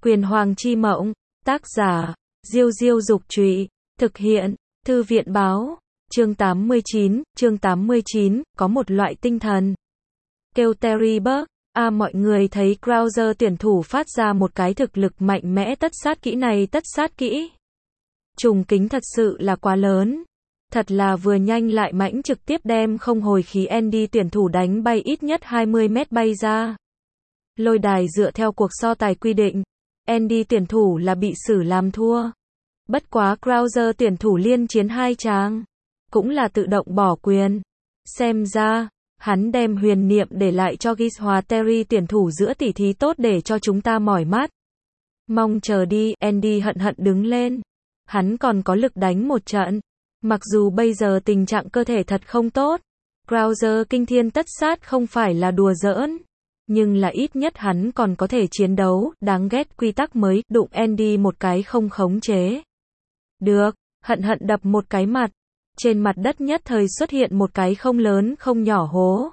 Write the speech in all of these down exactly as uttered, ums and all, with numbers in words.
Quyền Hoàng Chi Mộng, tác giả, Diêu Diêu Dục Trụy, thực hiện, Thư viện Báo, chương tám mươi chín, chương tám mươi chín, có một loại tinh thần. Kêu Terry Burke, à mọi người thấy Crouser tuyển thủ phát ra một cái thực lực mạnh mẽ tất sát kỹ này tất sát kỹ. Trùng kính thật sự là quá lớn. Thật là vừa nhanh lại mãnh trực tiếp đem không hồi khí Andy tuyển thủ đánh bay ít nhất hai mươi mét bay ra. Lôi đài dựa theo cuộc so tài quy định, Andy tuyển thủ là bị xử làm thua. Bất quá Crouser tuyển thủ liên chiến hai tràng, cũng là tự động bỏ quyền. Xem ra, hắn đem huyền niệm để lại cho Gis hòa Terry tuyển thủ giữa tỉ thí tốt để cho chúng ta mỏi mắt. Mong chờ đi, Andy hận hận đứng lên. Hắn còn có lực đánh một trận. Mặc dù bây giờ tình trạng cơ thể thật không tốt, Crouser kinh thiên tất sát không phải là đùa giỡn, nhưng là ít nhất hắn còn có thể chiến đấu, đáng ghét quy tắc mới, đụng Andy một cái không khống chế. Được, hận hận đập một cái mặt, trên mặt đất nhất thời xuất hiện một cái không lớn không nhỏ hố.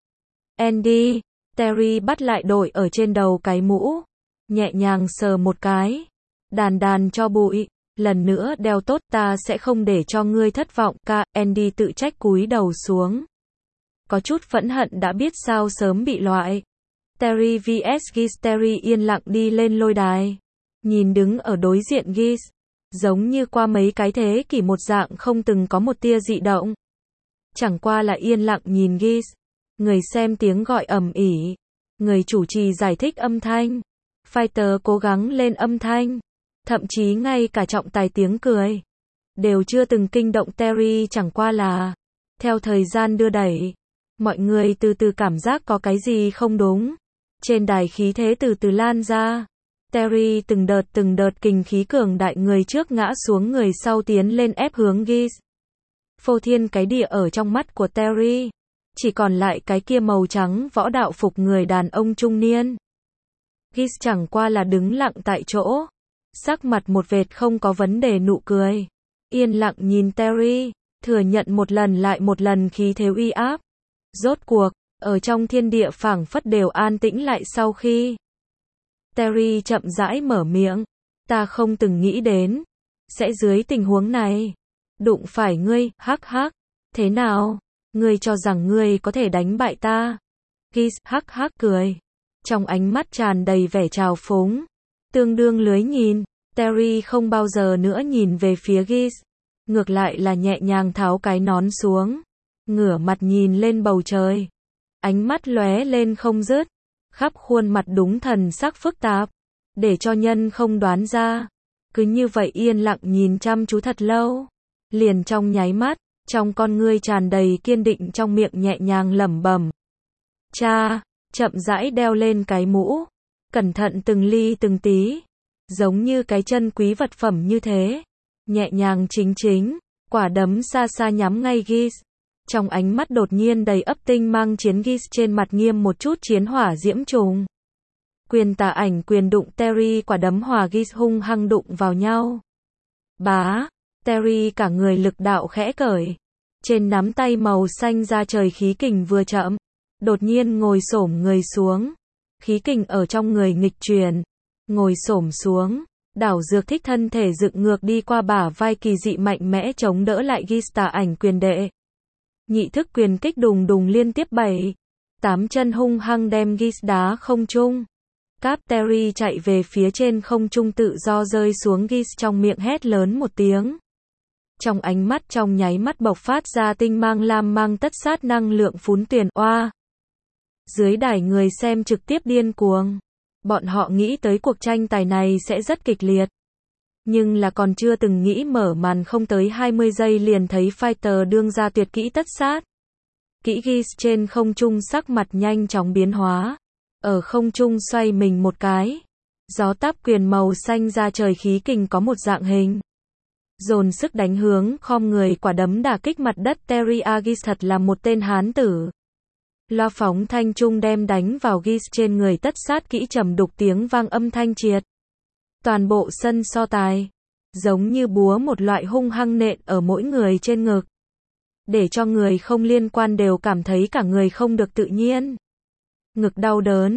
Andy, Terry bắt lại đội ở trên đầu cái mũ, nhẹ nhàng sờ một cái, đàn đàn cho bụi. Lần nữa đeo tốt, ta sẽ không để cho ngươi thất vọng, ca. Andy tự trách cúi đầu xuống. Có chút phẫn hận đã biết sao sớm bị loại. Terry vs Gis. Terry yên lặng đi lên lôi đài. Nhìn đứng ở đối diện Gis. Giống như qua mấy cái thế kỷ một dạng không từng có một tia dị động. Chẳng qua là yên lặng nhìn Gis. Người xem tiếng gọi ầm ĩ. Người chủ trì giải thích âm thanh. Fighter cố gắng lên âm thanh. Thậm chí ngay cả trọng tài tiếng cười đều chưa từng kinh động Terry, chẳng qua là theo thời gian đưa đẩy, mọi người từ từ cảm giác có cái gì không đúng. Trên đài khí thế từ từ lan ra. Terry từng đợt từng đợt kinh khí cường đại, người trước ngã xuống người sau tiến lên ép hướng Gis. Phô thiên cái địa ở trong mắt của Terry, chỉ còn lại cái kia màu trắng võ đạo phục người đàn ông trung niên. Gis chẳng qua là đứng lặng tại chỗ. Sắc mặt một vệt không có vấn đề nụ cười. Yên lặng nhìn Terry, thừa nhận một lần lại một lần khí thế uy áp. Rốt cuộc, ở trong thiên địa phảng phất đều an tĩnh lại sau khi Terry chậm rãi mở miệng. Ta không từng nghĩ đến sẽ dưới tình huống này đụng phải ngươi, hắc hắc. Thế nào? Ngươi cho rằng ngươi có thể đánh bại ta? Gis hắc hắc cười. Trong ánh mắt tràn đầy vẻ trào phúng. Tương đương lưới nhìn, Terry không bao giờ nữa nhìn về phía Gis. Ngược lại là nhẹ nhàng tháo cái nón xuống. Ngửa mặt nhìn lên bầu trời. Ánh mắt lóe lên không dứt. Khắp khuôn mặt đúng thần sắc phức tạp. Để cho nhân không đoán ra. Cứ như vậy yên lặng nhìn chăm chú thật lâu. Liền trong nháy mắt, trong con ngươi tràn đầy kiên định, trong miệng nhẹ nhàng lẩm bẩm. Cha, chậm rãi đeo lên cái mũ. Cẩn thận từng ly từng tí, giống như cái chân quý vật phẩm như thế. Nhẹ nhàng chính chính, quả đấm xa xa nhắm ngay Gis. Trong ánh mắt đột nhiên đầy ấp tinh mang chiến, Gis trên mặt nghiêm một chút, chiến hỏa diễm trùng. Quyền tà ảnh quyền đụng Terry, quả đấm hòa Gis hung hăng đụng vào nhau. Bá, Terry cả người lực đạo khẽ cởi. Trên nắm tay màu xanh da trời khí kình vừa chậm, đột nhiên ngồi xổm người xuống. Khí kình ở trong người nghịch chuyển, ngồi xổm xuống, đảo dược thích thân thể dựng ngược đi qua bả vai, kỳ dị mạnh mẽ chống đỡ lại Gis tà ảnh quyền đệ. Nhị thức quyền kích đùng đùng liên tiếp bảy, tám chân hung hăng đem Gis đá không trung. Cáp. Terry chạy về phía trên không trung tự do rơi xuống. Gis trong miệng hét lớn một tiếng. Trong ánh mắt trong nháy mắt bộc phát ra tinh mang lam mang tất sát năng lượng phún tuyền oa. Dưới đài người xem trực tiếp điên cuồng. Bọn họ nghĩ tới cuộc tranh tài này sẽ rất kịch liệt. Nhưng là còn chưa từng nghĩ mở màn không tới hai mươi giây liền thấy Fighter đương ra tuyệt kỹ tất sát. Kỹ Gis trên không trung sắc mặt nhanh chóng biến hóa. Ở không trung xoay mình một cái. Gió táp quyền màu xanh da trời khí kình có một dạng hình. Dồn sức đánh hướng khom người, quả đấm đả kích mặt đất. Terry Agis thật là một tên hán tử. Loa phóng thanh trung đem đánh vào Gis trên người tất sát kỹ trầm đục tiếng vang âm thanh triệt. Toàn bộ sân so tài, giống như búa một loại hung hăng nện ở mỗi người trên ngực. Để cho người không liên quan đều cảm thấy cả người không được tự nhiên. Ngực đau đớn,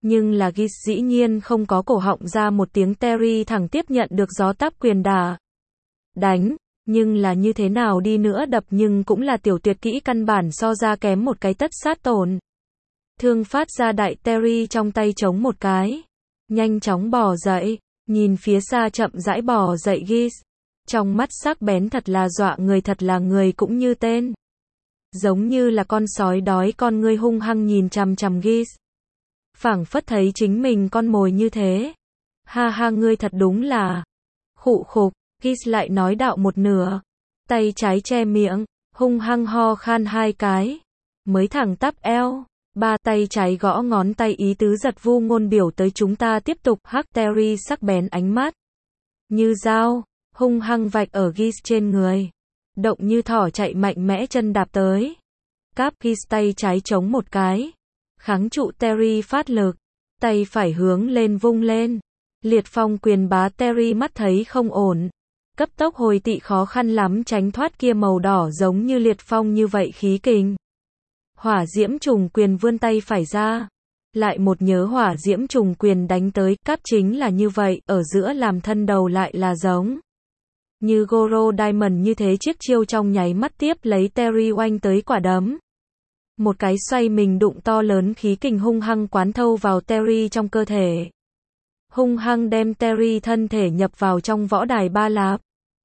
Nhưng là Gis dĩ nhiên không có cổ họng ra một tiếng, Terry thẳng tiếp nhận được gió táp quyền đả. Đánh, nhưng là như thế nào đi nữa đập nhưng cũng là tiểu tuyệt kỹ căn bản so ra kém một cái tất sát tổn. Thương phát ra đại, Terry trong tay chống một cái. Nhanh chóng bò dậy, nhìn phía xa chậm rãi bò dậy Gis. Trong mắt sắc bén thật là dọa người, thật là người cũng như tên. Giống như là con sói đói, con ngươi hung hăng nhìn chằm chằm Gis. Phảng phất thấy chính mình con mồi như thế. Ha ha, ngươi thật đúng là. Khụ khục, Gis lại nói đạo một nửa. Tay trái che miệng, hung hăng ho khan hai cái. Mới thẳng tắp eo. Ba tay trái gõ ngón tay, ý tứ giật vu ngôn biểu tới chúng ta tiếp tục. Hắc, Terry sắc bén ánh mắt. Như dao, hung hăng vạch ở Gis trên người. Động như thỏ chạy mạnh mẽ chân đạp tới. Cáp, Gis tay trái chống một cái. Kháng trụ Terry phát lực. Tay phải hướng lên vung lên. Liệt phong quyền bá, Terry mắt thấy không ổn. Cấp tốc hồi tị, khó khăn lắm tránh thoát kia màu đỏ giống như liệt phong như vậy khí kình. Hỏa diễm trùng quyền, vươn tay phải ra. Lại một nhớ hỏa diễm trùng quyền đánh tới. Cáp chính là như vậy, ở giữa làm thân đầu lại là giống như Goro Diamond như thế, chiếc chiêu trong nháy mắt tiếp lấy Terry oanh tới quả đấm. Một cái xoay mình đụng to lớn, khí kình hung hăng quán thâu vào Terry trong cơ thể. Hung hăng đem Terry thân thể nhập vào trong võ đài ba lạp.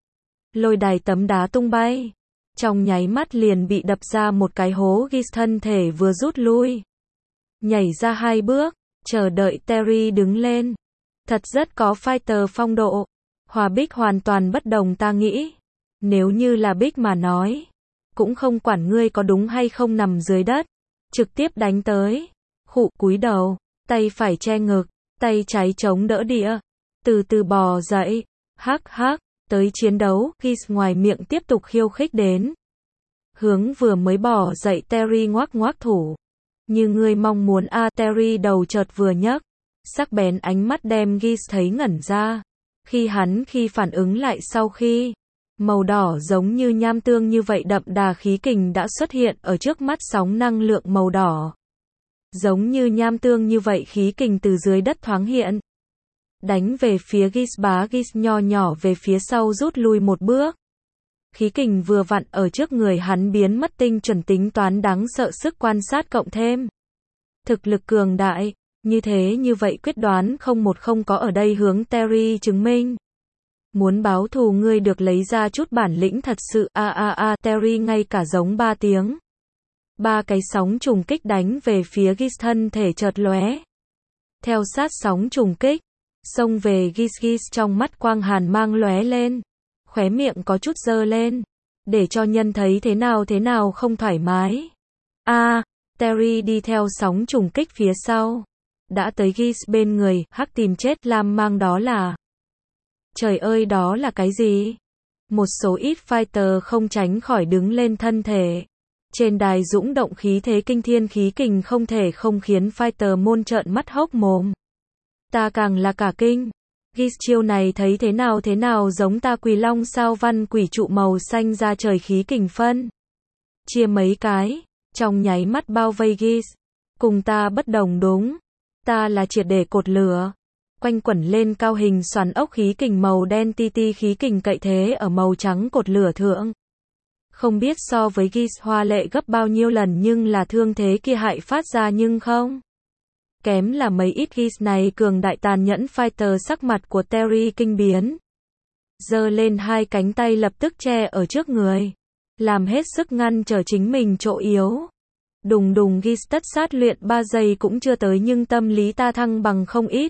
Lôi đài tấm đá tung bay. Trong nháy mắt liền bị đập ra một cái hố, Gis thân thể vừa rút lui. Nhảy ra hai bước, chờ đợi Terry đứng lên. Thật rất có fighter phong độ. Hòa Bích hoàn toàn bất đồng, ta nghĩ. Nếu như là Bích mà nói. Cũng không quản ngươi có đúng hay không, nằm dưới đất. Trực tiếp đánh tới. Khụ, cúi đầu. Tay phải che ngực. Tay trái chống đỡ đĩa. Từ từ bò dậy. Hắc hắc. Tới chiến đấu. Gis ngoài miệng tiếp tục khiêu khích đến. Hướng vừa mới bò dậy Terry ngoác ngoác thủ. Như ngươi mong muốn a à, Terry đầu chợt vừa nhấc. Sắc bén ánh mắt đem Gis thấy ngẩn ra. Khi hắn khi phản ứng lại sau khi màu đỏ giống như nham tương như vậy đậm đà khí kình đã xuất hiện ở trước mắt, sóng năng lượng màu đỏ. Giống như nham tương như vậy khí kình từ dưới đất thoáng hiện. Đánh về phía Gis, bá Gis nho nhỏ về phía sau rút lui một bước. Khí kình vừa vặn ở trước người hắn biến mất, tinh chuẩn tính toán đáng sợ, sức quan sát cộng thêm thực lực cường đại. Như thế như vậy quyết đoán không một không có ở đây hướng Terry chứng minh. Muốn báo thù ngươi được lấy ra chút bản lĩnh thật sự. A a a, Terry ngay cả giống ba tiếng. Ba cái sóng trùng kích đánh về phía Gis, thân thể chợt lóe. Theo sát sóng trùng kích, xông về Gis. Gis trong mắt quang hàn mang lóe lên. Khóe miệng có chút dơ lên. Để cho nhân thấy thế nào thế nào không thoải mái. A, Terry đi theo sóng trùng kích phía sau. Đã tới Gis bên người, hắc tìm chết lam mang, đó là. Trời ơi, đó là cái gì? Một số ít fighter không tránh khỏi đứng lên thân thể. Trên đài dũng động khí thế kinh thiên, khí kình không thể không khiến fighter môn trợn mắt hốc mồm. Ta càng là cả kinh. Gis chiêu này thấy thế nào thế nào giống ta Quỳ Long sao văn quỷ trụ màu xanh ra trời, khí kình phân chia mấy cái, trong nháy mắt bao vây Gis. Cùng ta bất đồng đúng. Ta là triệt để cột lửa. Quanh quẩn lên cao hình xoắn ốc, khí kình màu đen ti ti, khí kình cậy thế ở màu trắng cột lửa thượng. Không biết so với Gis hoa lệ gấp bao nhiêu lần, nhưng là thương thế kia hại phát ra nhưng không kém là mấy ít. Gis này cường đại tàn nhẫn fighter, sắc mặt của Terry kinh biến. Giơ lên hai cánh tay lập tức che ở trước người. Làm hết sức ngăn trở chính mình chỗ yếu. Đùng đùng, Gis tất sát luyện ba giây cũng chưa tới, nhưng tâm lý ta thăng bằng không ít.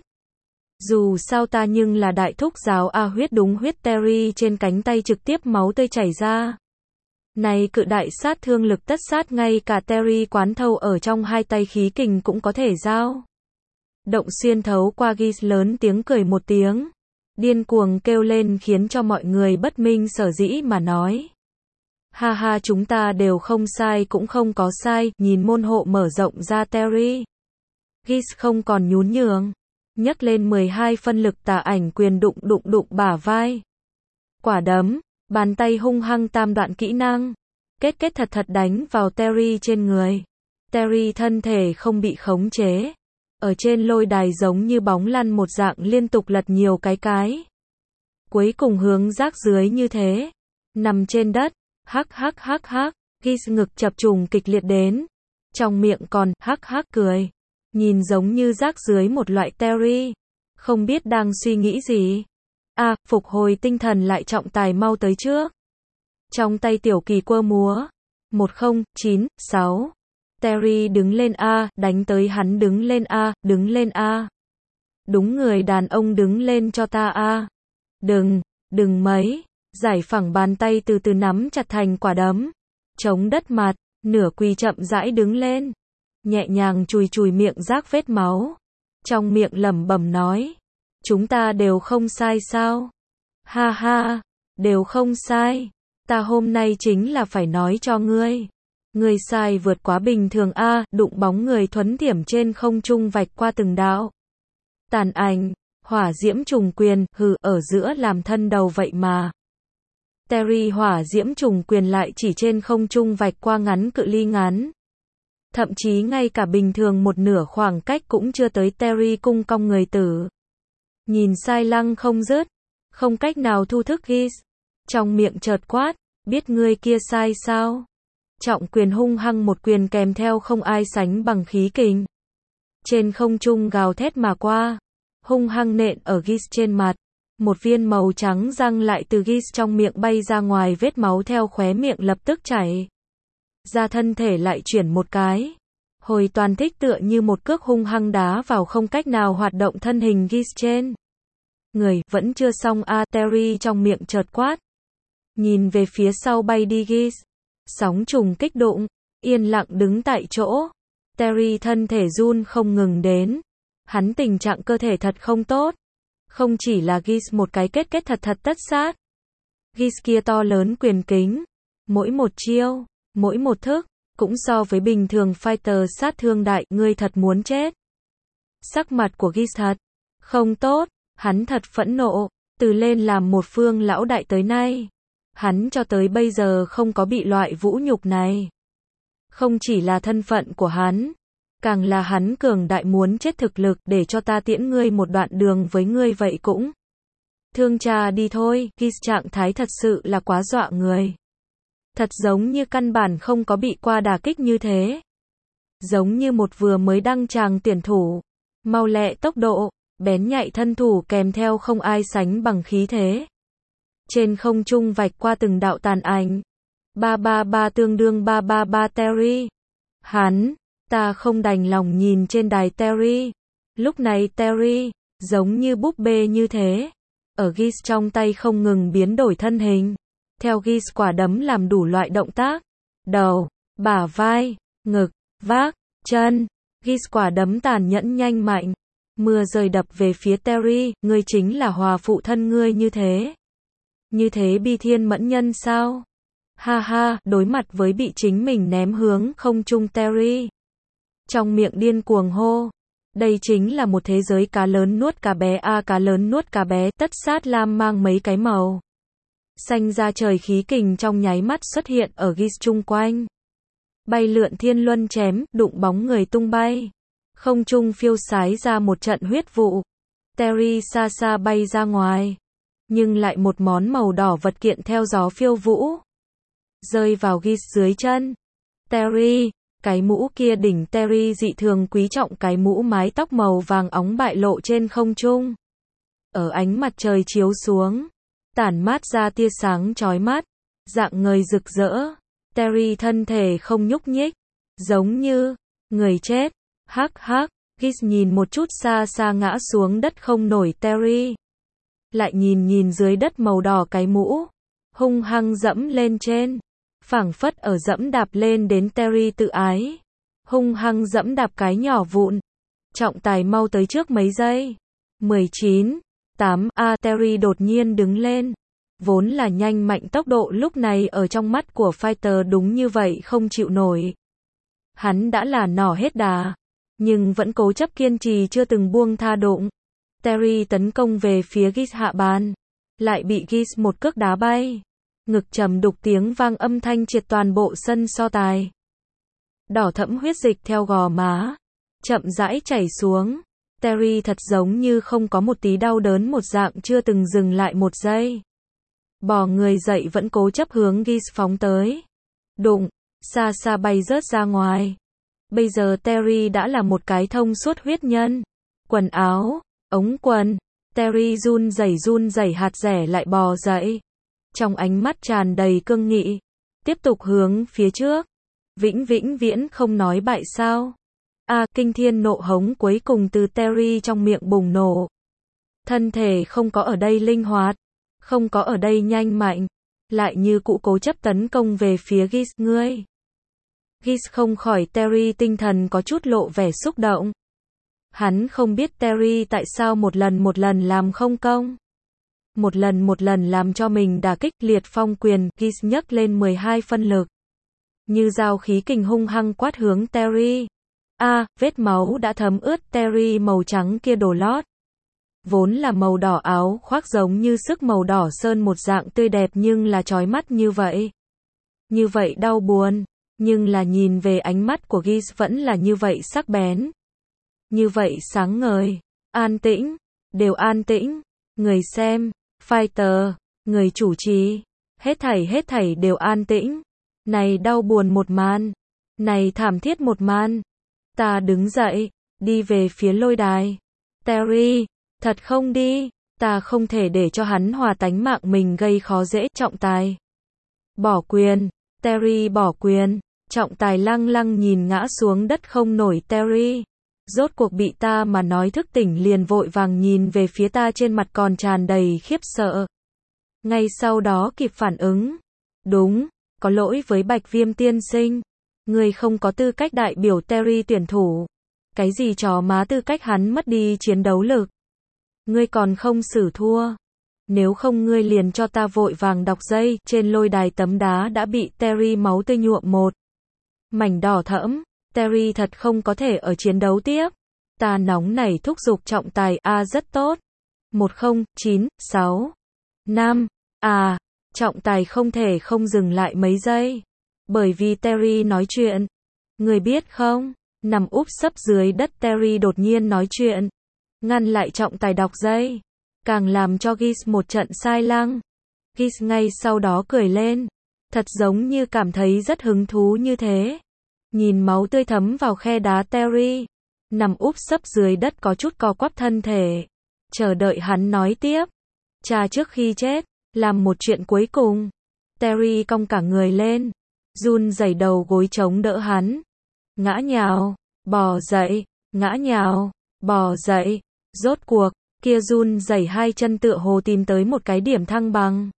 Dù sao ta nhưng là đại thúc giáo a, huyết đúng huyết. Terry trên cánh tay trực tiếp máu tươi chảy ra. Này cự đại sát thương lực tất sát, ngay cả Terry quán thâu ở trong hai tay khí kình cũng có thể giao động xuyên thấu qua. Gis lớn tiếng cười một tiếng. Điên cuồng kêu lên khiến cho mọi người bất minh sở dĩ mà nói. Ha ha, chúng ta đều không sai cũng không có sai. Nhìn môn hộ mở rộng ra Terry. Gis không còn nhún nhường. Nhấc lên mười hai phân lực tà ảnh quyền đụng đụng đụng bả vai. Quả đấm, bàn tay hung hăng tam đoạn kỹ năng. Kết kết thật thật đánh vào Terry trên người. Terry thân thể không bị khống chế. Ở trên lôi đài giống như bóng lăn một dạng liên tục lật nhiều cái cái. Cuối cùng hướng rác dưới như thế. Nằm trên đất, hắc hắc hắc hắc, Gis ngực chập trùng kịch liệt đến. Trong miệng còn hắc hắc cười. Nhìn giống như rác dưới một loại Terry. Không biết đang suy nghĩ gì. À, phục hồi tinh thần lại, trọng tài mau tới trước. Trong tay tiểu kỳ quơ múa. một không chín sáu. Terry đứng lên A, đánh tới hắn đứng lên A, đứng lên A. Đúng người đàn ông đứng lên cho ta A. Đừng, đừng mấy. Giải phẳng bàn tay từ từ nắm chặt thành quả đấm. Chống đất mặt, nửa quỳ chậm rãi đứng lên. Nhẹ nhàng chùi chùi miệng rác vết máu. Trong miệng lẩm bẩm nói. Chúng ta đều không sai sao? Ha ha, đều không sai. Ta hôm nay chính là phải nói cho ngươi. Ngươi sai vượt quá bình thường a, đụng bóng người thuấn thiểm trên không trung vạch qua từng đạo. Tàn ảnh, hỏa diễm trùng quyền, hừ, ở giữa làm thân đầu vậy mà. Terry hỏa diễm trùng quyền lại chỉ trên không trung vạch qua ngắn cự ly ngắn. Thậm chí ngay cả bình thường một nửa khoảng cách cũng chưa tới, Terry cung cong người tử. Nhìn sai lăng không dứt, không cách nào thu thức Gis. Trong miệng chợt quát, biết ngươi kia sai sao? Trọng quyền hung hăng một quyền kèm theo không ai sánh bằng khí kình. Trên không trung gào thét mà qua, hung hăng nện ở Gis trên mặt. Một viên màu trắng răng lại từ Gis trong miệng bay ra ngoài, vết máu theo khóe miệng lập tức chảy ra, thân thể lại chuyển một cái. Hồi toàn thích tựa như một cước hung hăng đá vào không cách nào hoạt động thân hình Gis trên người. Vẫn chưa xong a, Terry trong miệng chợt quát. Nhìn về phía sau bay đi Gis. Sóng trùng kích đụng, yên lặng đứng tại chỗ. Terry thân thể run không ngừng đến. Hắn tình trạng cơ thể thật không tốt. Không chỉ là Gis một cái kết kết thật thật tất sát. Gis kia to lớn quyền kính. Mỗi một chiêu, mỗi một thức, cũng so với bình thường fighter sát thương đại, ngươi thật muốn chết. Sắc mặt của Gis thật không tốt, hắn thật phẫn nộ, từ lên làm một phương lão đại tới nay. Hắn cho tới bây giờ không có bị loại vũ nhục này. Không chỉ là thân phận của hắn, càng là hắn cường đại muốn chết thực lực, để cho ta tiễn ngươi một đoạn đường với ngươi vậy cũng. Thương cha đi thôi, Gis trạng thái thật sự là quá dọa người. Thật giống như căn bản không có bị qua đả kích như thế. Giống như một vừa mới đăng tràng tuyển thủ. Mau lẹ tốc độ, bén nhạy thân thủ kèm theo không ai sánh bằng khí thế. Trên không trung vạch qua từng đạo tàn ảnh. ba ba ba tương đương ba ba ba Terry. Hắn, ta không đành lòng nhìn trên đài Terry. Lúc này Terry, giống như búp bê như thế. Ở Gis trong tay không ngừng biến đổi thân hình. Theo Gis quả đấm làm đủ loại động tác. Đầu, bả vai, ngực, vác, chân. Gis quả đấm tàn nhẫn nhanh mạnh. Mưa rơi đập về phía Terry, ngươi chính là hòa phụ thân ngươi như thế. Như thế bi thiên mẫn nhân sao? Ha ha, đối mặt với bị chính mình ném hướng không trung Terry. Trong miệng điên cuồng hô. Đây chính là một thế giới cá lớn nuốt cá bé a, à, cá lớn nuốt cá bé, tất sát lam mang mấy cái màu. Xanh ra trời khí kình trong nháy mắt xuất hiện ở Gis chung quanh. Bay lượn thiên luân chém, đụng bóng người tung bay. Không trung phiêu sái ra một trận huyết vụ. Terry xa xa bay ra ngoài. Nhưng lại một món màu đỏ vật kiện theo gió phiêu vũ. Rơi vào Gis dưới chân. Terry, cái mũ kia đỉnh Terry dị thường quý trọng, cái mũ mái tóc màu vàng óng bại lộ trên không trung. Ở ánh mặt trời chiếu xuống, tản mát ra tia sáng chói mắt, dạng ngời rực rỡ. Terry thân thể không nhúc nhích, giống như người chết. Hắc hắc, Gis nhìn một chút xa xa ngã xuống đất không nổi Terry. Lại nhìn nhìn dưới đất màu đỏ cái mũ, hung hăng dẫm lên trên, phảng phất ở dẫm đạp lên đến Terry tự ái. Hung hăng dẫm đạp cái nhỏ vụn. Trọng tài mau tới trước mấy giây. mười chín, tám, a Terry đột nhiên đứng lên. Vốn là nhanh mạnh tốc độ lúc này ở trong mắt của fighter đúng như vậy không chịu nổi. Hắn đã là nỏ hết đà, nhưng vẫn cố chấp kiên trì chưa từng buông tha đụng. Terry tấn công về phía Gis hạ bàn, lại bị Gis một cước đá bay. Ngực trầm đục tiếng vang âm thanh triệt toàn bộ sân so tài. Đỏ thẫm huyết dịch theo gò má. chậm rãi chảy xuống. Terry thật giống như không có một tí đau đớn một dạng, chưa từng dừng lại một giây. Bò người dậy vẫn cố chấp hướng Ghis phóng tới. Đụng, xa xa bay rớt ra ngoài. Bây giờ Terry đã là một cái thông suốt huyết nhân. Quần áo, ống quần. Terry run rẩy run rẩy hạt rẻ lại bò dậy. Trong ánh mắt tràn đầy cương nghị. Tiếp tục hướng phía trước. Vĩnh vĩnh viễn không nói bại sao. A, à, kinh thiên nộ hống cuối cùng từ Terry trong miệng bùng nổ. Thân thể không có ở đây linh hoạt. Không có ở đây nhanh mạnh. Lại như cũ cố chấp tấn công về phía Ghis. Ngươi. Ghis không khỏi Terry tinh thần có chút lộ vẻ xúc động. Hắn không biết Terry tại sao một lần một lần làm không công. Một lần một lần làm cho mình đả kích liệt phong quyền. Ghis nhấc lên mười hai phân lực. Như dao khí kình hung hăng quát hướng Terry. A, à, vết máu đã thấm ướt Terry màu trắng kia đồ lót. Vốn là màu đỏ áo khoác giống như sức màu đỏ sơn một dạng tươi đẹp nhưng là chói mắt như vậy. Như vậy đau buồn. Nhưng là nhìn về ánh mắt của Ghis vẫn là như vậy sắc bén. Như vậy sáng ngời. An tĩnh. Đều an tĩnh. Người xem. Fighter. Người chủ trì. Hết thảy hết thảy đều an tĩnh. Này đau buồn một màn. Này thảm thiết một màn. Ta đứng dậy. Đi về phía lôi đài. Terry. Thật không đi. Ta không thể để cho hắn hòa tánh mạng mình gây khó dễ. Trọng tài. Bỏ quyền. Terry bỏ quyền. Trọng tài lăng lăng nhìn ngã xuống đất không nổi Terry. Rốt cuộc bị ta mà nói thức tỉnh liền vội vàng nhìn về phía ta, trên mặt còn tràn đầy khiếp sợ. Ngay sau đó kịp phản ứng. Đúng, có lỗi với Bạch Viêm tiên sinh. Ngươi không có tư cách đại biểu Terry tuyển thủ. Cái gì chó má tư cách, hắn mất đi chiến đấu lực. Ngươi còn không xử thua. Nếu không ngươi liền cho ta vội vàng đọc dây. Trên lôi đài tấm đá đã bị Terry máu tươi nhuộm một mảnh đỏ thẫm. Terry thật không có thể ở chiến đấu tiếp. Ta nóng nảy thúc giục trọng tài. A, rất tốt. Một không, chín, sáu, năm. À, trọng tài không thể không dừng lại mấy giây. Bởi vì Terry nói chuyện. Người biết không, nằm úp sấp dưới đất Terry đột nhiên nói chuyện. Ngăn lại trọng tài đọc dây. Càng làm cho Ghis một trận sai lăng. Ghis ngay sau đó cười lên. Thật giống như cảm thấy rất hứng thú như thế. Nhìn máu tươi thấm vào khe đá Terry. Nằm úp sấp dưới đất có chút co quắp thân thể. Chờ đợi hắn nói tiếp. Cha trước khi chết, làm một chuyện cuối cùng. Terry cong cả người lên. Run rẩy đầu gối chống đỡ hắn. Ngã nhào, bò dậy, ngã nhào, bò dậy. Rốt cuộc, kia run rẩy hai chân tựa hồ tìm tới một cái điểm thăng bằng.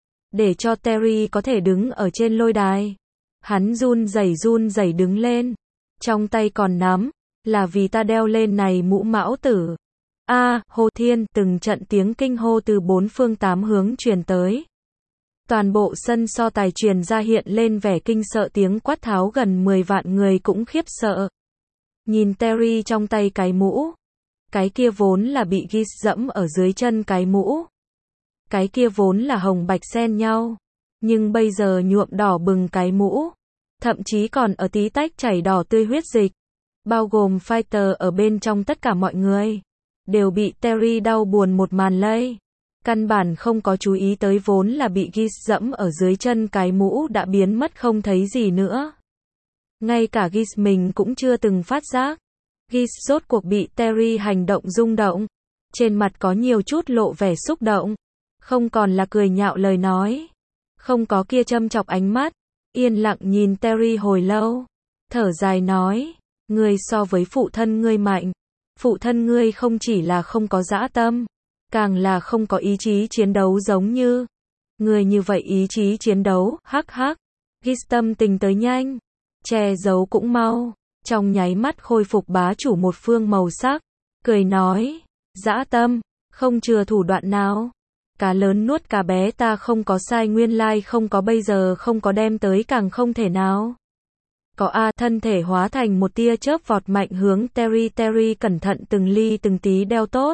Để cho Terry có thể đứng ở trên lôi đài. Hắn run rẩy run rẩy đứng lên. Trong tay còn nắm, là vì ta đeo lên này mũ mão tử. A, à, hô thiên, từng trận tiếng kinh hô từ bốn phương tám hướng truyền tới. Toàn bộ sân so tài truyền ra hiện lên vẻ kinh sợ, tiếng quát tháo gần mười vạn người cũng khiếp sợ. Nhìn Terry trong tay cái mũ. Cái kia vốn là bị Ghis dẫm ở dưới chân cái mũ. Cái kia vốn là hồng bạch xen nhau. Nhưng bây giờ nhuộm đỏ bừng cái mũ. Thậm chí còn ở tí tách chảy đỏ tươi huyết dịch. Bao gồm Fighter ở bên trong, tất cả mọi người. Đều bị Terry đau buồn một màn lây. Căn bản không có chú ý tới vốn là bị Ghis dẫm ở dưới chân cái mũ đã biến mất không thấy gì nữa. Ngay cả Ghis mình cũng chưa từng phát giác. Ghis rốt cuộc bị Terry hành động rung động. Trên mặt có nhiều chút lộ vẻ xúc động. Không còn là cười nhạo lời nói. Không có kia châm chọc ánh mắt. Yên lặng nhìn Terry hồi lâu. Thở dài nói. Ngươi so với phụ thân ngươi mạnh. Phụ thân ngươi không chỉ là không có dã tâm. Càng là không có ý chí chiến đấu giống như. Ngươi như vậy ý chí chiến đấu, hắc hắc. Ghis tâm tình tới nhanh. Che giấu cũng mau. Trong nháy mắt khôi phục bá chủ một phương màu sắc. Cười nói. Dã tâm. Không chừa thủ đoạn nào. Cá lớn nuốt cá bé, ta không có sai, nguyên lai không có bây giờ không có đem tới càng không thể nào. Có a, thân thể hóa thành một tia chớp vọt mạnh hướng Terry. Terry cẩn thận từng ly từng tí đeo tốt.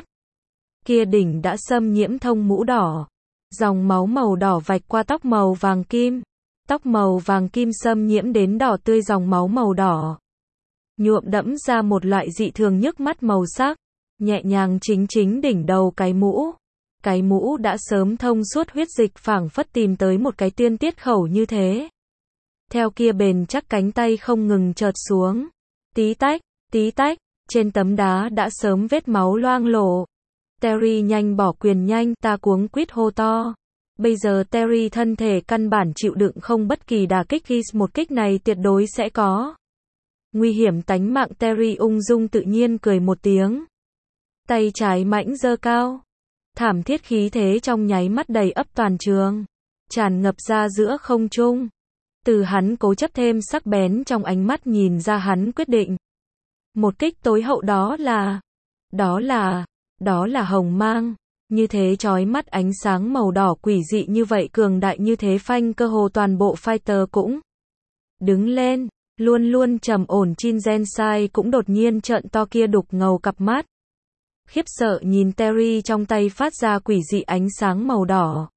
Kia đỉnh đã xâm nhiễm thông mũ đỏ. Dòng máu màu đỏ vạch qua tóc màu vàng kim. Tóc màu vàng kim xâm nhiễm đến đỏ tươi dòng máu màu đỏ. nhuộm đẫm ra một loại dị thường nhức mắt màu sắc, nhẹ nhàng chính chính đỉnh đầu cái mũ. Cái mũ đã sớm thông suốt huyết dịch phảng phất tìm tới một cái tuyên tiết khẩu như thế. Theo kia bền chắc cánh tay không ngừng chợt xuống. Tí tách, tí tách, trên tấm đá đã sớm vết máu loang lổ. Terry nhanh bỏ quyền nhanh, ta cuống quýt hô to. Bây giờ Terry thân thể căn bản chịu đựng không bất kỳ đả kích, Gis một kích này tuyệt đối sẽ có nguy hiểm tánh mạng. Terry ung dung tự nhiên cười một tiếng. Tay trái mãnh giơ cao. Thảm thiết khí thế trong nháy mắt đầy ắp toàn trường, tràn ngập ra giữa không trung. Từ hắn cố chấp thêm sắc bén trong ánh mắt nhìn ra hắn quyết định. Một kích tối hậu đó là, đó là, đó là hồng mang. Như thế chói mắt ánh sáng màu đỏ quỷ dị như vậy cường đại như thế phanh cơ hồ toàn bộ fighter cũng đứng lên. Luôn luôn trầm ổn Chin Gensai cũng đột nhiên trợn to kia đục ngầu cặp mắt. Khiếp sợ nhìn Terry trong tay phát ra quỷ dị ánh sáng màu đỏ.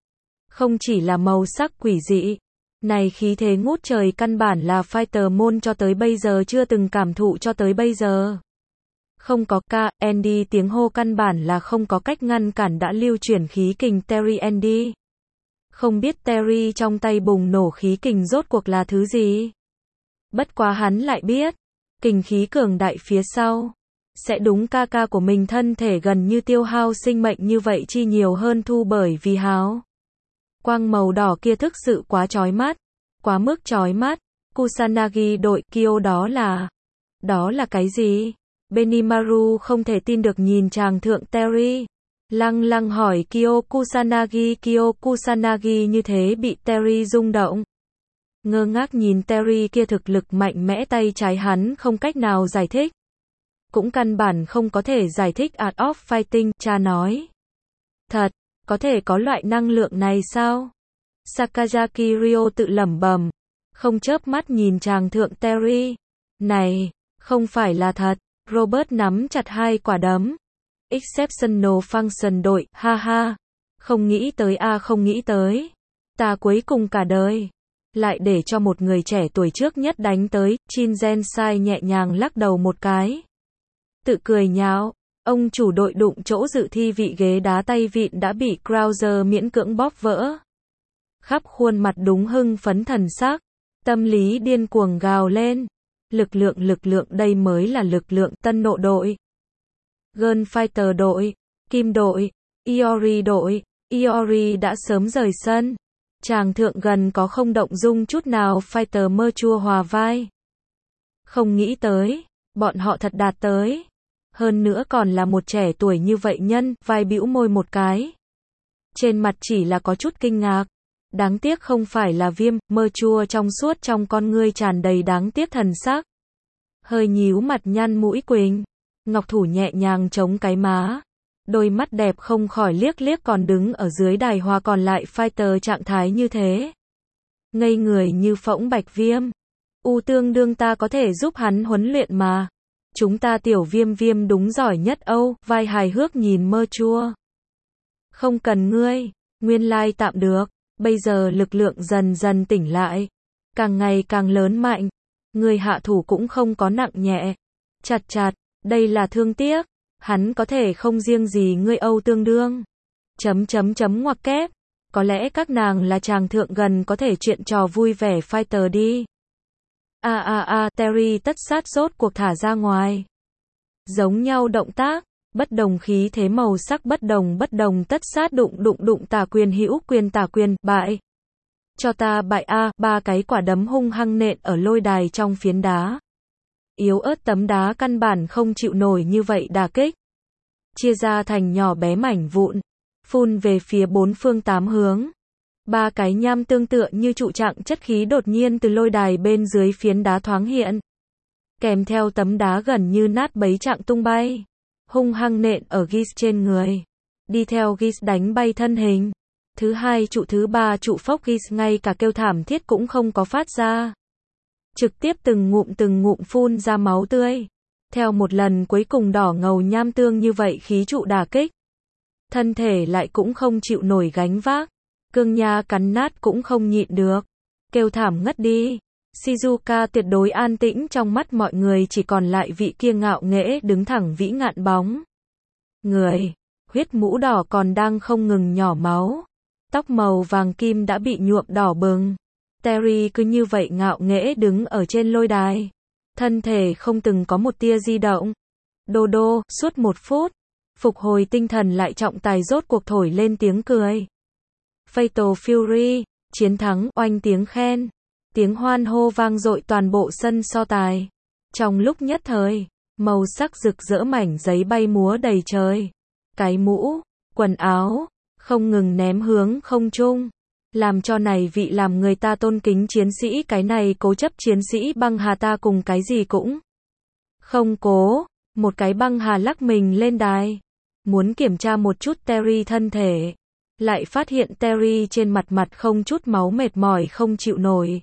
Không chỉ là màu sắc quỷ dị, này khí thế ngút trời căn bản là fighter môn cho tới bây giờ chưa từng cảm thụ cho tới bây giờ. Không có K, Andy tiếng hô căn bản là không có cách ngăn cản đã lưu chuyển khí kình Terry Andy. Không biết Terry trong tay bùng nổ khí kình rốt cuộc là thứ gì. Bất quá hắn lại biết, kình khí cường đại phía sau sẽ đúng ca ca của mình thân thể gần như tiêu hao sinh mệnh như vậy chi nhiều hơn thu bởi vì háo. Quang màu đỏ kia thực sự quá chói mắt, quá mức chói mắt. Kusanagi đội Kyo đó là, đó là cái gì? Benimaru không thể tin được nhìn chàng thượng Terry. Lăng lăng hỏi Kyo Kusanagi Kyo Kusanagi như thế bị Terry rung động. Ngơ ngác nhìn Terry kia thực lực mạnh mẽ tay trái hắn không cách nào giải thích. Cũng căn bản không có thể giải thích Art of Fighting, cha nói. Thật, có thể có loại năng lượng này sao? Sakazaki Ryo tự lẩm bẩm, không chớp mắt nhìn chàng thượng Terry. Này, không phải là thật. Robert nắm chặt hai quả đấm. Exceptional Function đội, ha ha. Không nghĩ tới a à, không nghĩ tới. Ta cuối cùng cả đời lại để cho một người trẻ tuổi trước nhất đánh tới. Chin Gensai nhẹ nhàng lắc đầu một cái. Tự cười nhạo, ông chủ đội đụng chỗ dự thi vị ghế đá tay vịn đã bị Krauser miễn cưỡng bóp vỡ. Khắp khuôn mặt đúng hưng phấn thần sắc, tâm lý điên cuồng gào lên. Lực lượng lực lượng đây mới là lực lượng tân nộ đội. Gunfighter đội, Kim đội, Iori đội, Iori đã sớm rời sân. Chàng thượng gần có không động dung chút nào fighter mơ chua hòa vai. Không nghĩ tới, bọn họ thật đạt tới. Hơn nữa còn là một trẻ tuổi như vậy nhân, vai bĩu môi một cái. Trên mặt chỉ là có chút kinh ngạc. Đáng tiếc không phải là viêm, mơ chua trong suốt trong con ngươi tràn đầy đáng tiếc thần sắc. Hơi nhíu mặt nhăn mũi quỳnh. Ngọc thủ nhẹ nhàng chống cái má. Đôi mắt đẹp không khỏi liếc liếc còn đứng ở dưới đài hoa còn lại fighter trạng thái như thế. Ngây người như phỗng bạch viêm. U tương đương ta có thể giúp hắn huấn luyện mà. Chúng ta tiểu viêm viêm đúng giỏi nhất Âu, vai hài hước nhìn mơ chua. Không cần ngươi, nguyên lai tạm được, bây giờ lực lượng dần dần tỉnh lại. Càng ngày càng lớn mạnh, người hạ thủ cũng không có nặng nhẹ. Chặt chặt, đây là thương tiếc, hắn có thể không riêng gì ngươi Âu tương đương. Chấm chấm chấm ngoặc kép, có lẽ các nàng là chàng thượng gần có thể chuyện trò vui vẻ fighter đi. A a a, Terry tất sát rốt cuộc thả ra ngoài. Giống nhau động tác, bất đồng khí thế màu sắc bất đồng bất đồng tất sát đụng đụng đụng tả quyền hữu quyền tả quyền, bại. Cho ta bại a, ba cái quả đấm hung hăng nện ở lôi đài trong phiến đá. Yếu ớt tấm đá căn bản không chịu nổi như vậy đả kích. Chia ra thành nhỏ bé mảnh vụn, phun về phía bốn phương tám hướng. Ba cái nham tương tựa như trụ trạng chất khí đột nhiên từ lôi đài bên dưới phiến đá thoáng hiện. Kèm theo tấm đá gần như nát bấy trạng tung bay. Hung hăng nện ở Gis trên người. Đi theo Gis đánh bay thân hình. Thứ hai trụ thứ ba trụ phốc Gis ngay cả kêu thảm thiết cũng không có phát ra. Trực tiếp từng ngụm từng ngụm phun ra máu tươi. Theo một lần cuối cùng đỏ ngầu nham tương như vậy khí trụ đả kích. Thân thể lại cũng không chịu nổi gánh vác. Cương nha cắn nát cũng không nhịn được. Kêu thảm ngất đi. Shizuka tuyệt đối an tĩnh, trong mắt mọi người chỉ còn lại vị kia ngạo nghễ đứng thẳng vĩ ngạn bóng. Người, huyết mũ đỏ còn đang không ngừng nhỏ máu. Tóc màu vàng kim đã bị nhuộm đỏ bừng. Terry cứ như vậy ngạo nghễ đứng ở trên lôi đài. Thân thể không từng có một tia di động. Đô đô, suốt một phút. Phục hồi tinh thần lại, trọng tài rốt cuộc thổi lên tiếng cười. Fatal Fury, chiến thắng, oanh tiếng khen. Tiếng hoan hô vang dội toàn bộ sân so tài. Trong lúc nhất thời, màu sắc rực rỡ mảnh giấy bay múa đầy trời. Cái mũ, quần áo, không ngừng ném hướng không trung. Làm cho này vị làm người ta tôn kính chiến sĩ, cái này cố chấp chiến sĩ băng hà ta cùng cái gì cũng không cố. Một cái băng hà lắc mình lên đài. Muốn kiểm tra một chút Terry thân thể. Lại phát hiện Terry trên mặt mặt không chút máu, mệt mỏi không chịu nổi.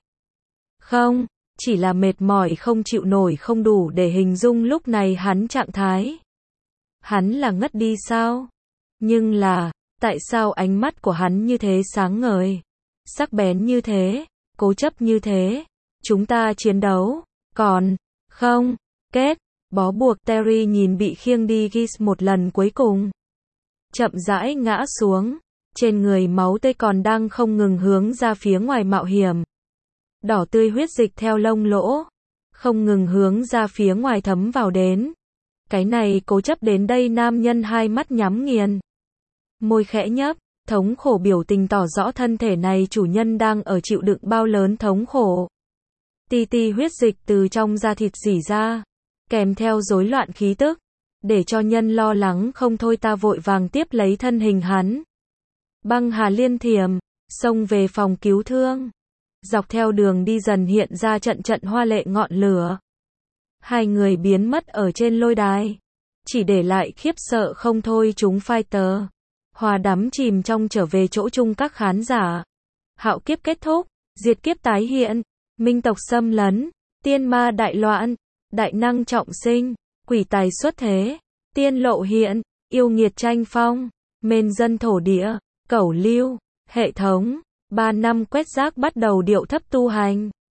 Không, chỉ là mệt mỏi không chịu nổi không đủ để hình dung lúc này hắn trạng thái. Hắn là ngất đi sao? Nhưng là, tại sao ánh mắt của hắn như thế sáng ngời, sắc bén như thế, cố chấp như thế? Chúng ta chiến đấu, còn không kết. Bó buộc Terry nhìn bị khiêng đi Gis một lần cuối cùng. Chậm rãi ngã xuống. Trên người máu tươi còn đang không ngừng hướng ra phía ngoài mạo hiểm. Đỏ tươi huyết dịch theo lông lỗ. Không ngừng hướng ra phía ngoài thấm vào đến. Cái này cố chấp đến đây nam nhân hai mắt nhắm nghiền. Môi khẽ nhấp. Thống khổ biểu tình tỏ rõ thân thể này chủ nhân đang ở chịu đựng bao lớn thống khổ. Ti ti huyết dịch từ trong da thịt rỉ ra. Kèm theo rối loạn khí tức. Để cho nhân lo lắng không thôi, ta vội vàng tiếp lấy thân hình hắn. Băng hà liên thiểm, xông về phòng cứu thương. Dọc theo đường đi dần hiện ra trận trận hoa lệ ngọn lửa. Hai người biến mất ở trên lôi đài. Chỉ để lại khiếp sợ không thôi chúng fighter. Hòa đắm chìm trong trở về chỗ chung các khán giả. Hạo kiếp kết thúc, diệt kiếp tái hiện, minh tộc xâm lấn, tiên ma đại loạn, đại năng trọng sinh, quỷ tài xuất thế, tiên lộ hiện, yêu nghiệt tranh phong, mền dân thổ địa, cẩu lưu, hệ thống, ba năm quét rác bắt đầu điệu thấp tu hành.